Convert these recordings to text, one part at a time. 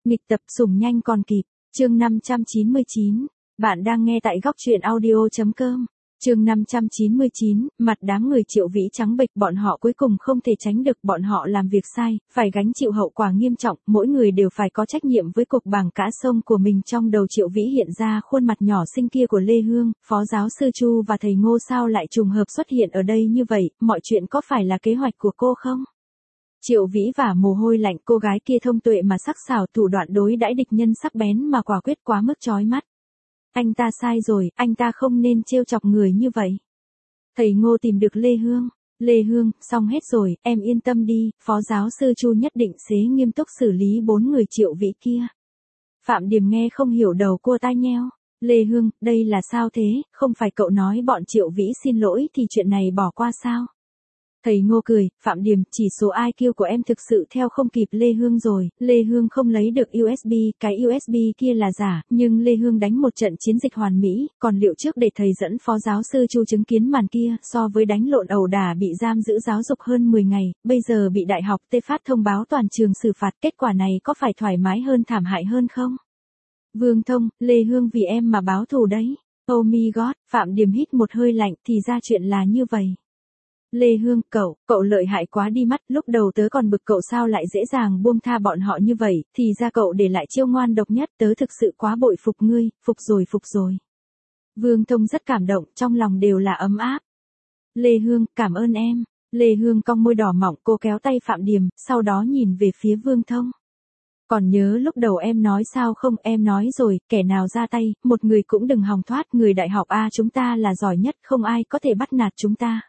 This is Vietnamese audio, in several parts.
Nghịch tập sủng nhanh còn kịp, chương 599, bạn đang nghe tại góc truyện audio.com. Chương 599, mặt đám người Triệu Vĩ trắng bệch, bọn họ cuối cùng không thể tránh được, bọn họ làm việc sai, phải gánh chịu hậu quả nghiêm trọng, mỗi người đều phải có trách nhiệm với cục bảng cá sông của mình. Trong đầu Triệu Vĩ hiện ra khuôn mặt nhỏ xinh kia của Lê Hương, phó giáo sư Chu và thầy Ngô sao lại trùng hợp xuất hiện ở đây như vậy, mọi chuyện có phải là kế hoạch của cô không? Triệu Vĩ vả mồ hôi lạnh, cô gái kia thông tuệ mà sắc sảo, thủ đoạn đối đãi địch nhân sắc bén mà quả quyết quá mức chói mắt. Anh ta sai rồi, anh ta không nên trêu chọc người như vậy. Thầy Ngô tìm được Lê Hương. Lê Hương, xong hết rồi, em yên tâm đi, phó giáo sư Chu nhất định sẽ nghiêm túc xử lý 4 người Triệu Vĩ kia. Phạm Điềm nghe không hiểu, đầu cua tai nheo. Lê Hương, đây là sao thế, không phải cậu nói bọn Triệu Vĩ xin lỗi thì chuyện này bỏ qua sao? Thầy Ngô cười, Phạm Điềm, chỉ số IQ của em thực sự theo không kịp Lê Hương rồi. Lê Hương không lấy được USB, cái USB kia là giả, nhưng Lê Hương đánh một trận chiến dịch hoàn mỹ, còn liệu trước để thầy dẫn phó giáo sư Chu chứng kiến màn kia, so với đánh lộn ẩu đả bị giam giữ giáo dục hơn 10 ngày, bây giờ bị đại học Tê phát thông báo toàn trường xử phạt, kết quả này có phải thoải mái hơn thảm hại hơn không? Vương Thông, Lê Hương vì em mà báo thù đấy. Oh my god, Phạm Điềm hít một hơi lạnh, thì ra chuyện là như vậy. Lê Hương, cậu lợi hại quá đi mất, lúc đầu tớ còn bực cậu sao lại dễ dàng buông tha bọn họ như vậy, thì ra cậu để lại chiêu ngoan độc nhất, tớ thực sự quá bội phục ngươi, phục rồi. Vương Thông rất cảm động, trong lòng đều là ấm áp. Lê Hương, cảm ơn em. Lê Hương cong môi đỏ mọng, cô kéo tay Phạm Điềm, sau đó nhìn về phía Vương Thông. Còn nhớ lúc đầu em nói sao không, em nói rồi, kẻ nào ra tay, một người cũng đừng hòng thoát, người đại học A chúng ta là giỏi nhất, không ai có thể bắt nạt chúng ta.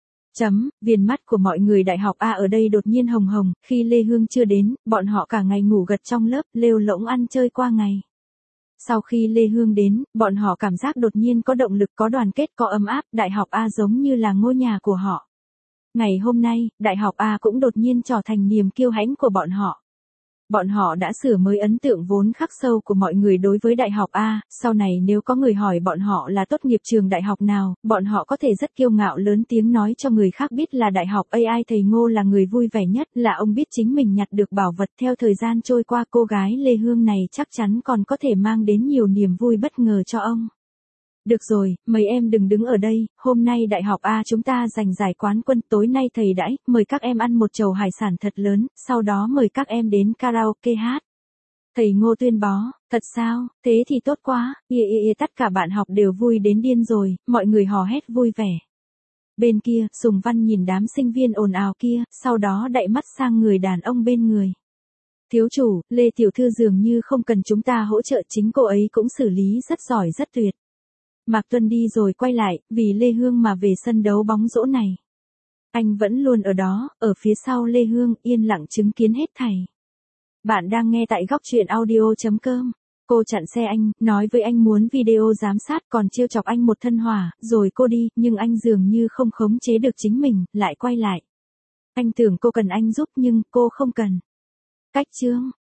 Viền mắt của mọi người đại học A ở đây đột nhiên hồng hồng, khi Lê Hương chưa đến, bọn họ cả ngày ngủ gật trong lớp, lêu lỗng ăn chơi qua ngày. Sau khi Lê Hương đến, bọn họ cảm giác đột nhiên có động lực, có đoàn kết, có ấm áp, đại học A giống như là ngôi nhà của họ. Ngày hôm nay, đại học A cũng đột nhiên trở thành niềm kiêu hãnh của bọn họ. Bọn họ đã sửa mới ấn tượng vốn khắc sâu của mọi người đối với đại học A, sau này nếu có người hỏi bọn họ là tốt nghiệp trường đại học nào, bọn họ có thể rất kiêu ngạo lớn tiếng nói cho người khác biết là đại học AI. Thầy Ngô là người vui vẻ nhất, là ông biết chính mình nhặt được bảo vật. Theo thời gian trôi qua, cô gái Lê Hương này chắc chắn còn có thể mang đến nhiều niềm vui bất ngờ cho ông. Được rồi, mấy em đừng đứng ở đây, hôm nay đại học A chúng ta giành giải quán quân, tối nay thầy đãi, mời các em ăn một chầu hải sản thật lớn, sau đó mời các em đến karaoke hát. Thầy Ngô tuyên bố, thật sao, thế thì tốt quá, tất cả bạn học đều vui đến điên rồi, mọi người hò hét vui vẻ. Bên kia, Sùng Văn nhìn đám sinh viên ồn ào kia, sau đó đậy mắt sang người đàn ông bên người. Thiếu chủ, Lê Tiểu Thư dường như không cần chúng ta hỗ trợ, chính cô ấy cũng xử lý rất giỏi rất tuyệt. Mạc Tuân đi rồi quay lại, vì Lê Hương mà về sân đấu bóng rổ này. Anh vẫn luôn ở đó, ở phía sau Lê Hương, yên lặng chứng kiến hết thảy. Bạn đang nghe tại góc truyện audio.com. Cô chặn xe anh, nói với anh muốn video giám sát, còn trêu chọc anh một thân hỏa, rồi cô đi, nhưng anh dường như không khống chế được chính mình, lại quay lại. Anh tưởng cô cần anh giúp nhưng cô không cần. Cách chương.